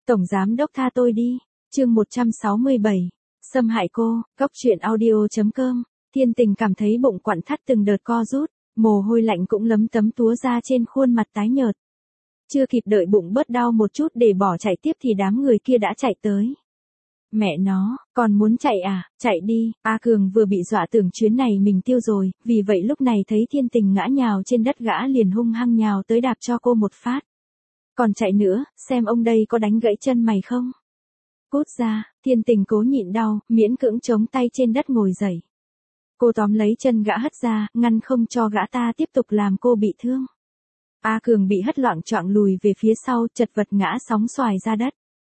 Tổng giám đốc tha tôi đi. Chương 167. Xâm hại cô, góc truyện audio.com. Thiên Tình cảm thấy bụng quặn thắt từng đợt co rút, mồ hôi lạnh cũng lấm tấm túa ra trên khuôn mặt tái nhợt. Chưa kịp đợi bụng bớt đau một chút để bỏ chạy tiếp thì đám người kia đã chạy tới. Mẹ nó, còn muốn chạy à, chạy đi. A Cường vừa bị dọa tưởng chuyến này mình tiêu rồi, vì vậy lúc này thấy Thiên Tình ngã nhào trên đất gã liền hung hăng nhào tới đạp cho cô một phát. Còn chạy nữa, xem ông đây có đánh gãy chân mày không? Cút ra. Thiên Tình cố nhịn đau, miễn cưỡng chống tay trên đất ngồi dậy. Cô tóm lấy chân gã hất ra, ngăn không cho gã ta tiếp tục làm cô bị thương. A Cường bị hất loạng choạng lùi về phía sau, chật vật ngã sóng xoài ra đất.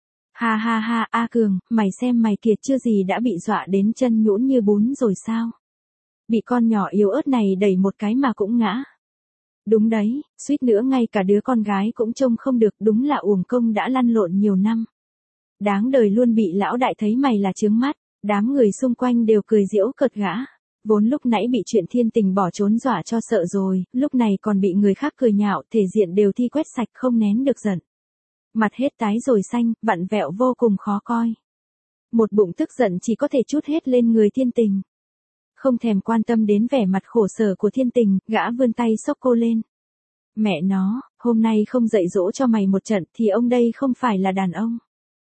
Ha ha ha, A Cường, mày xem mày kìa, chưa gì đã bị dọa đến chân nhũn như bún rồi sao? Bị con nhỏ yếu ớt này đẩy một cái mà cũng ngã. Đúng đấy, suýt nữa ngay cả đứa con gái cũng trông không được, đúng là uổng công đã lăn lộn nhiều năm. Đáng đời luôn, bị lão đại thấy mày là chướng mắt. Đám người xung quanh đều cười giễu cợt gã. Vốn lúc nãy bị chuyện Thiên Tình bỏ trốn dọa cho sợ rồi, lúc này còn bị người khác cười nhạo, thể diện đều thi quét sạch, không nén được giận. Mặt hết tái rồi xanh, vặn vẹo vô cùng khó coi. Một bụng tức giận chỉ có thể trút hết lên người Thiên Tình. Không thèm quan tâm đến vẻ mặt khổ sở của Thiên Tình, gã vươn tay xốc cô lên. Mẹ nó, hôm nay không dạy dỗ cho mày một trận thì ông đây không phải là đàn ông.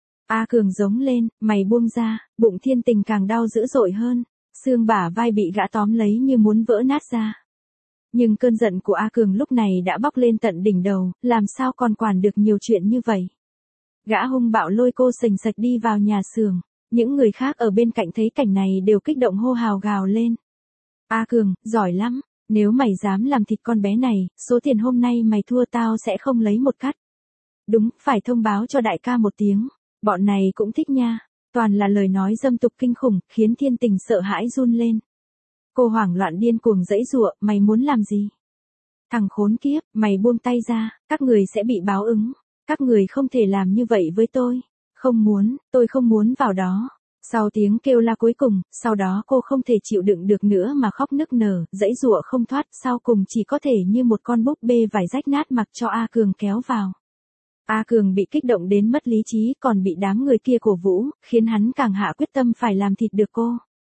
A Cường giống lên, mày buông ra. Bụng Thiên Tình càng đau dữ dội hơn. Xương bả vai bị gã tóm lấy như muốn vỡ nát ra. Nhưng cơn giận của A Cường lúc này đã bốc lên tận đỉnh đầu, làm sao còn quản được nhiều chuyện như vậy. Gã hung bạo lôi cô sành sạch đi vào nhà xưởng. Những người khác ở bên cạnh thấy cảnh này đều kích động hô hào gào lên. A Cường, giỏi lắm, nếu mày dám làm thịt con bé này, số tiền hôm nay mày thua tao sẽ không lấy một cắt. Đúng, phải thông báo cho đại ca một tiếng, bọn này cũng thích nha. Toàn là lời nói dâm tục kinh khủng, khiến Thiên Tình sợ hãi run lên. Cô hoảng loạn điên cuồng giãy giụa, mày muốn làm gì? Thằng khốn kiếp, mày buông tay ra, các người sẽ bị báo ứng. Các người không thể làm như vậy với tôi. Không muốn, tôi không muốn vào đó. Sau tiếng kêu la cuối cùng, sau đó cô không thể chịu đựng được nữa mà khóc nức nở, giãy giụa không thoát, sau cùng chỉ có thể như một con búp bê vải rách nát mặc cho A Cường kéo vào. A Cường bị kích động đến mất lý trí, còn bị đám người kia cổ vũ, khiến hắn càng hạ quyết tâm phải làm thịt được cô.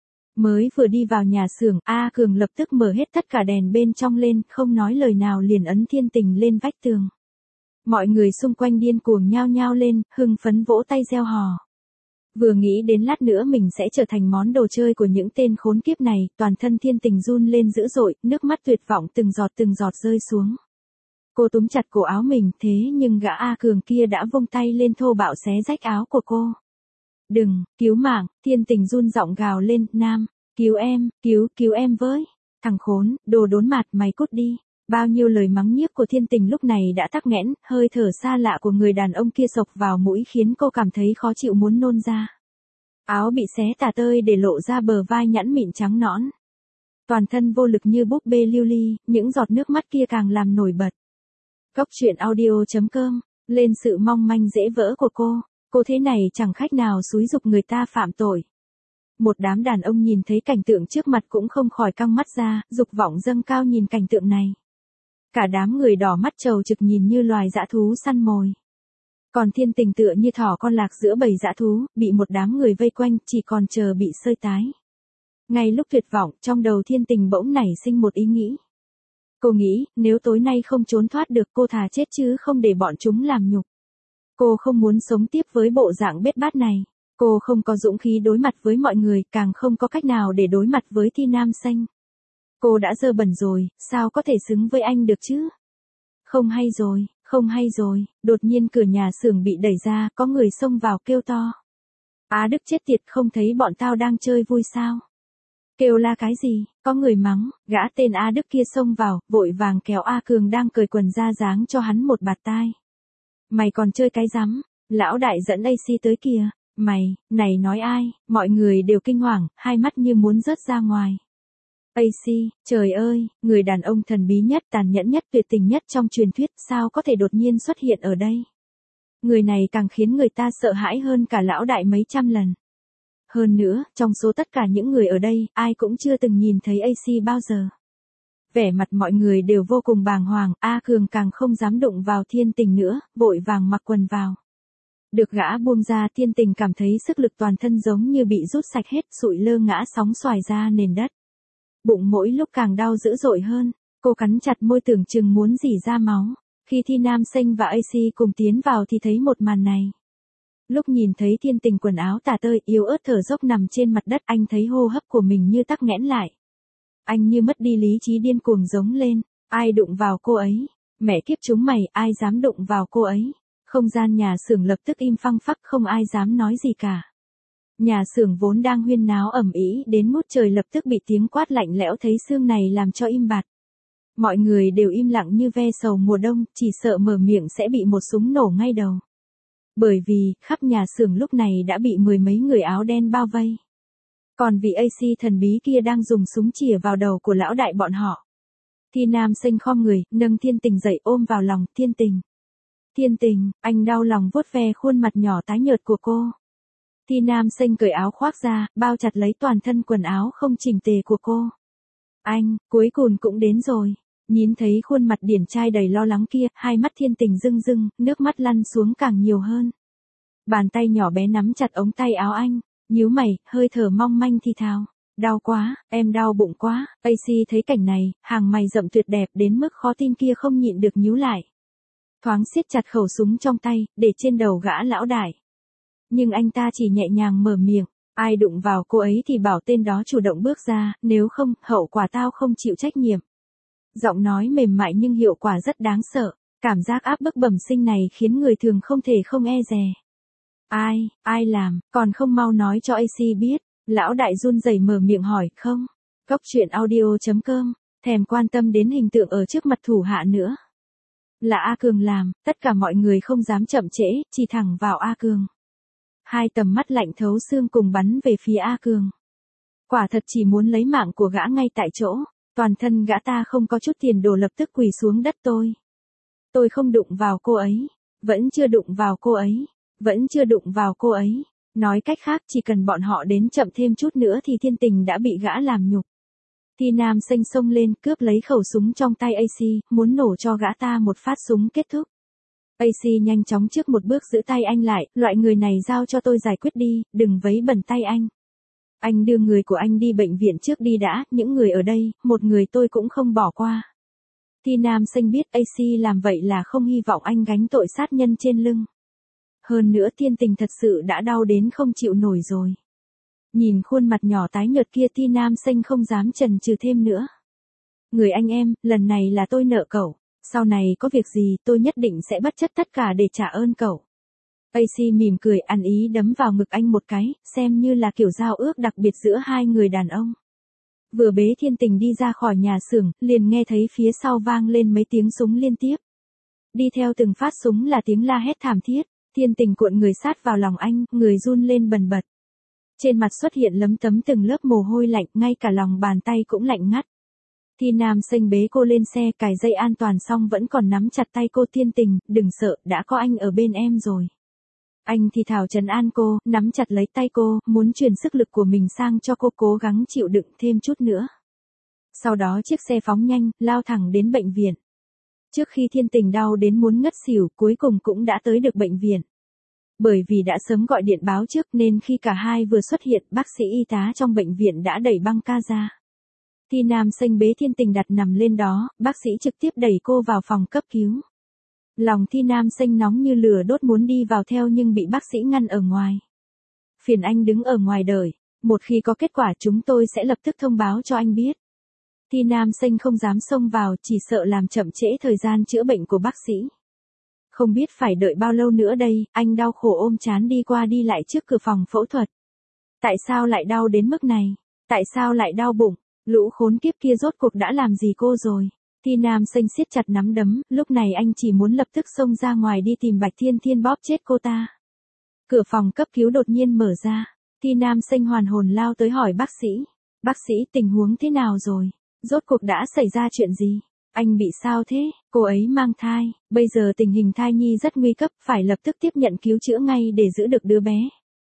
Mới vừa đi vào nhà xưởng, A Cường lập tức mở hết tất cả đèn bên trong lên, không nói lời nào liền ấn Thiên Tình lên vách tường. Mọi người xung quanh điên cuồng nhao nhao lên, hưng phấn vỗ tay reo hò. Vừa nghĩ đến lát nữa mình sẽ trở thành món đồ chơi của những tên khốn kiếp này, toàn thân Thiên Tình run lên dữ dội, nước mắt tuyệt vọng từng giọt rơi xuống. Cô túm chặt cổ áo mình, thế nhưng gã A Cường kia đã vung tay lên thô bạo xé rách áo của cô. Đừng, cứu mạng. Thiên Tình run giọng gào lên, Nam, cứu em, cứu em với. Thằng khốn, đồ đốn mặt, mày cút đi. Bao nhiêu lời mắng nhiếc của Thiên Tình lúc này đã tắc nghẽn, hơi thở xa lạ của người đàn ông kia xộc vào mũi khiến cô cảm thấy khó chịu muốn nôn ra. Áo bị xé tả tơi để lộ ra bờ vai nhẵn mịn trắng nõn. Toàn thân vô lực như búp bê lưu ly, những giọt nước mắt kia càng làm nổi bật. Góc truyện audio.com, lên sự mong manh dễ vỡ của cô thế này chẳng khách nào xúi giục người ta phạm tội. Một đám đàn ông nhìn thấy cảnh tượng trước mặt cũng không khỏi căng mắt ra, dục vọng dâng cao nhìn cảnh tượng này. Cả đám người đỏ mắt trầu trực nhìn như loài dã thú săn mồi. Còn Thiên Tình tựa như thỏ con lạc giữa bầy dã thú, bị một đám người vây quanh, chỉ còn chờ bị sơi tái. Ngay lúc tuyệt vọng, trong đầu Thiên Tình bỗng nảy sinh một ý nghĩ. Cô nghĩ, nếu tối nay không trốn thoát được cô thà chết chứ không để bọn chúng làm nhục. Cô không muốn sống tiếp với bộ dạng bết bát này. Cô không có dũng khí đối mặt với mọi người, càng không có cách nào để đối mặt với Thi Nam Xanh. Cô đã dơ bẩn rồi, sao có thể xứng với anh được chứ? Không hay rồi, đột nhiên cửa nhà xưởng bị đẩy ra, có người xông vào kêu to. Á Đức chết tiệt, không thấy bọn tao đang chơi vui sao? Kêu la cái gì, có người mắng, gã tên A Đức kia xông vào, vội vàng kéo A Cường đang cởi quần ra giáng cho hắn một bạt tai. Mày còn chơi cái rắm, lão đại dẫn AC tới kìa, này nói ai, mọi người đều kinh hoàng, hai mắt như muốn rớt ra ngoài. AC, trời ơi, người đàn ông thần bí nhất, tàn nhẫn nhất, tuyệt tình nhất trong truyền thuyết, sao có thể đột nhiên xuất hiện ở đây? Người này càng khiến người ta sợ hãi hơn cả lão đại mấy trăm lần. Hơn nữa, trong số tất cả những người ở đây, ai cũng chưa từng nhìn thấy AC bao giờ. Vẻ mặt mọi người đều vô cùng bàng hoàng, A Cường càng không dám đụng vào Thiên Tình nữa, vội vàng mặc quần vào. Được gã buông ra, Thiên Tình cảm thấy sức lực toàn thân giống như bị rút sạch hết, sụi lơ ngã sóng xoài ra nền đất. Bụng mỗi lúc càng đau dữ dội hơn, cô cắn chặt môi tưởng chừng muốn rỉ ra máu. Khi Thi Nam Sinh và AC cùng tiến vào thì thấy một màn này. Lúc nhìn thấy Thiên Tình quần áo tả tơi, yếu ớt thở dốc nằm trên mặt đất, anh thấy hô hấp của mình như tắc nghẽn lại. Anh như mất đi lý trí, điên cuồng giống lên, ai đụng vào cô ấy? Mẹ kiếp chúng mày, ai dám đụng vào cô ấy? Không gian nhà xưởng lập tức im phăng phắc, không ai dám nói gì cả. Nhà xưởng vốn đang huyên náo ầm ĩ đến ngút trời lập tức bị tiếng quát lạnh lẽo thấy xương này làm cho im bặt. Mọi người đều im lặng như ve sầu mùa đông, chỉ sợ mở miệng sẽ bị một súng nổ ngay đầu. Bởi vì, khắp nhà xưởng lúc này đã bị mười mấy người áo đen bao vây. Còn vị AC thần bí kia đang dùng súng chĩa vào đầu của lão đại bọn họ. Thi Nam Sinh khom người, nâng Thiên Tình dậy ôm vào lòng. Thiên Tình. Thiên Tình, anh đau lòng vuốt ve khuôn mặt nhỏ tái nhợt của cô. Thi Nam Sinh cởi áo khoác ra, bao chặt lấy toàn thân quần áo không chỉnh tề của cô. Anh, cuối cùng cũng đến rồi. Nhìn thấy khuôn mặt điển trai đầy lo lắng kia, hai mắt Thiên Tình rưng rưng, nước mắt lăn xuống càng nhiều hơn. Bàn tay nhỏ bé nắm chặt ống tay áo anh, nhíu mày, hơi thở mong manh thì thào. Đau quá, em đau bụng quá. AC thấy cảnh này, hàng mày rậm tuyệt đẹp đến mức khó tin kia không nhịn được nhíu lại. Thoáng siết chặt khẩu súng trong tay, để trên đầu gã lão đại. Nhưng anh ta chỉ nhẹ nhàng mở miệng, ai đụng vào cô ấy thì bảo tên đó chủ động bước ra, nếu không, hậu quả tao không chịu trách nhiệm. Giọng nói mềm mại nhưng hiệu quả rất đáng sợ, cảm giác áp bức bẩm sinh này khiến người thường không thể không e dè. Ai làm, còn không mau nói cho AC biết. Lão đại run rẩy mở miệng hỏi, không. Cóc truyện audio.com, thèm quan tâm đến hình tượng ở trước mặt thủ hạ nữa. Là A Cường làm, tất cả mọi người không dám chậm trễ, chỉ thẳng vào A Cường. Hai tầm mắt lạnh thấu xương cùng bắn về phía A Cường. Quả thật chỉ muốn lấy mạng của gã ngay tại chỗ, toàn thân gã ta không có chút tiền đồ lập tức quỳ xuống đất tôi. Tôi không đụng vào cô ấy, vẫn chưa đụng vào cô ấy, vẫn chưa đụng vào cô ấy. Nói cách khác chỉ cần bọn họ đến chậm thêm chút nữa thì Thiên Tình đã bị gã làm nhục. Thi Nam Sinh xông lên cướp lấy khẩu súng trong tay AC, muốn nổ cho gã ta một phát súng kết thúc. AC nhanh chóng trước một bước giữ tay anh lại, loại người này giao cho tôi giải quyết đi, đừng vấy bẩn tay anh. Anh đưa người của anh đi bệnh viện trước đi đã, những người ở đây, một người tôi cũng không bỏ qua. Thi Nam Sinh biết AC làm vậy là không hy vọng anh gánh tội sát nhân trên lưng. Hơn nữa Thiên Tình thật sự đã đau đến không chịu nổi rồi. Nhìn khuôn mặt nhỏ tái nhợt kia Thi Nam Sinh không dám chần chừ thêm nữa. Người anh em, lần này là tôi nợ cậu. Sau này có việc gì tôi nhất định sẽ bất chấp tất cả để trả ơn cậu. AC mỉm cười ăn ý đấm vào ngực anh một cái, xem như là kiểu giao ước đặc biệt giữa hai người đàn ông. Vừa bế Thiên Tình đi ra khỏi nhà xưởng, liền nghe thấy phía sau vang lên mấy tiếng súng liên tiếp. Đi theo từng phát súng là tiếng la hét thảm thiết. Thiên Tình cuộn người sát vào lòng anh, người run lên bần bật. Trên mặt xuất hiện lấm tấm từng lớp mồ hôi lạnh, ngay cả lòng bàn tay cũng lạnh ngắt. Thi Nam Sinh bế cô lên xe, cài dây an toàn xong vẫn còn nắm chặt tay cô. Thiên Tình, đừng sợ, đã có anh ở bên em rồi. Anh thì thào trấn an cô, nắm chặt lấy tay cô, muốn truyền sức lực của mình sang cho cô cố gắng chịu đựng thêm chút nữa. Sau đó chiếc xe phóng nhanh, lao thẳng đến bệnh viện. Trước khi Thiên Tình đau đến muốn ngất xỉu, cuối cùng cũng đã tới được bệnh viện. Bởi vì đã sớm gọi điện báo trước nên khi cả hai vừa xuất hiện, bác sĩ y tá trong bệnh viện đã đẩy băng ca ra. Thi Nam Sinh bế Thiên Tình đặt nằm lên đó, bác sĩ trực tiếp đẩy cô vào phòng cấp cứu. Lòng Thi Nam Sinh nóng như lửa đốt muốn đi vào theo nhưng bị bác sĩ ngăn ở ngoài. Phiền anh đứng ở ngoài đợi, một khi có kết quả chúng tôi sẽ lập tức thông báo cho anh biết. Thi Nam Sinh không dám xông vào, chỉ sợ làm chậm trễ thời gian chữa bệnh của bác sĩ. Không biết phải đợi bao lâu nữa đây, anh đau khổ ôm trán đi qua đi lại trước cửa phòng phẫu thuật. Tại sao lại đau đến mức này? Tại sao lại đau bụng? Lũ khốn kiếp kia rốt cuộc đã làm gì cô rồi? Thi Nam Sinh siết chặt nắm đấm, lúc này anh chỉ muốn lập tức xông ra ngoài đi tìm Bạch Thiên Thiên bóp chết cô ta. Cửa phòng cấp cứu đột nhiên mở ra. Thi Nam Sinh hoàn hồn lao tới hỏi bác sĩ. Bác sĩ, tình huống thế nào rồi? Rốt cuộc đã xảy ra chuyện gì? Anh bị sao thế? Cô ấy mang thai, bây giờ tình hình thai nhi rất nguy cấp, phải lập tức tiếp nhận cứu chữa ngay để giữ được đứa bé.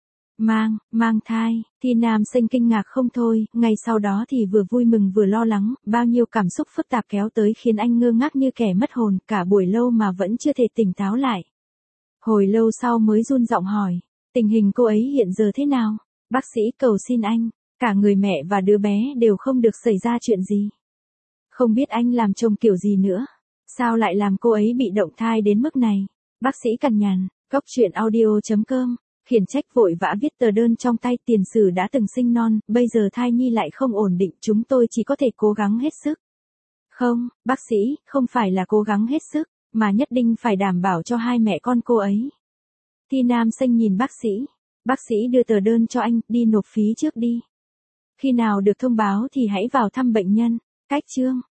Mang thai, Thi Nam Sinh kinh ngạc không thôi, ngay sau đó thì vừa vui mừng vừa lo lắng, bao nhiêu cảm xúc phức tạp kéo tới khiến anh ngơ ngác như kẻ mất hồn, cả buổi lâu mà vẫn chưa thể tỉnh táo lại. Hồi lâu sau mới run giọng hỏi, tình hình cô ấy hiện giờ thế nào? Bác sĩ cầu xin anh, cả người mẹ và đứa bé đều không được xảy ra chuyện gì. Không biết anh làm chồng kiểu gì nữa, sao lại làm cô ấy bị động thai đến mức này? Bác sĩ cằn nhằn, Góc truyện audio.com, khiển trách vội vã viết tờ đơn trong tay, tiền sử đã từng sinh non, bây giờ thai nhi lại không ổn định, chúng tôi chỉ có thể cố gắng hết sức. Không, bác sĩ, không phải là cố gắng hết sức, mà nhất định phải đảm bảo cho hai mẹ con cô ấy. Thi Nam Xanh nhìn bác sĩ đưa tờ đơn cho anh, đi nộp phí trước đi. Khi nào được thông báo thì hãy vào thăm bệnh nhân. Cách chương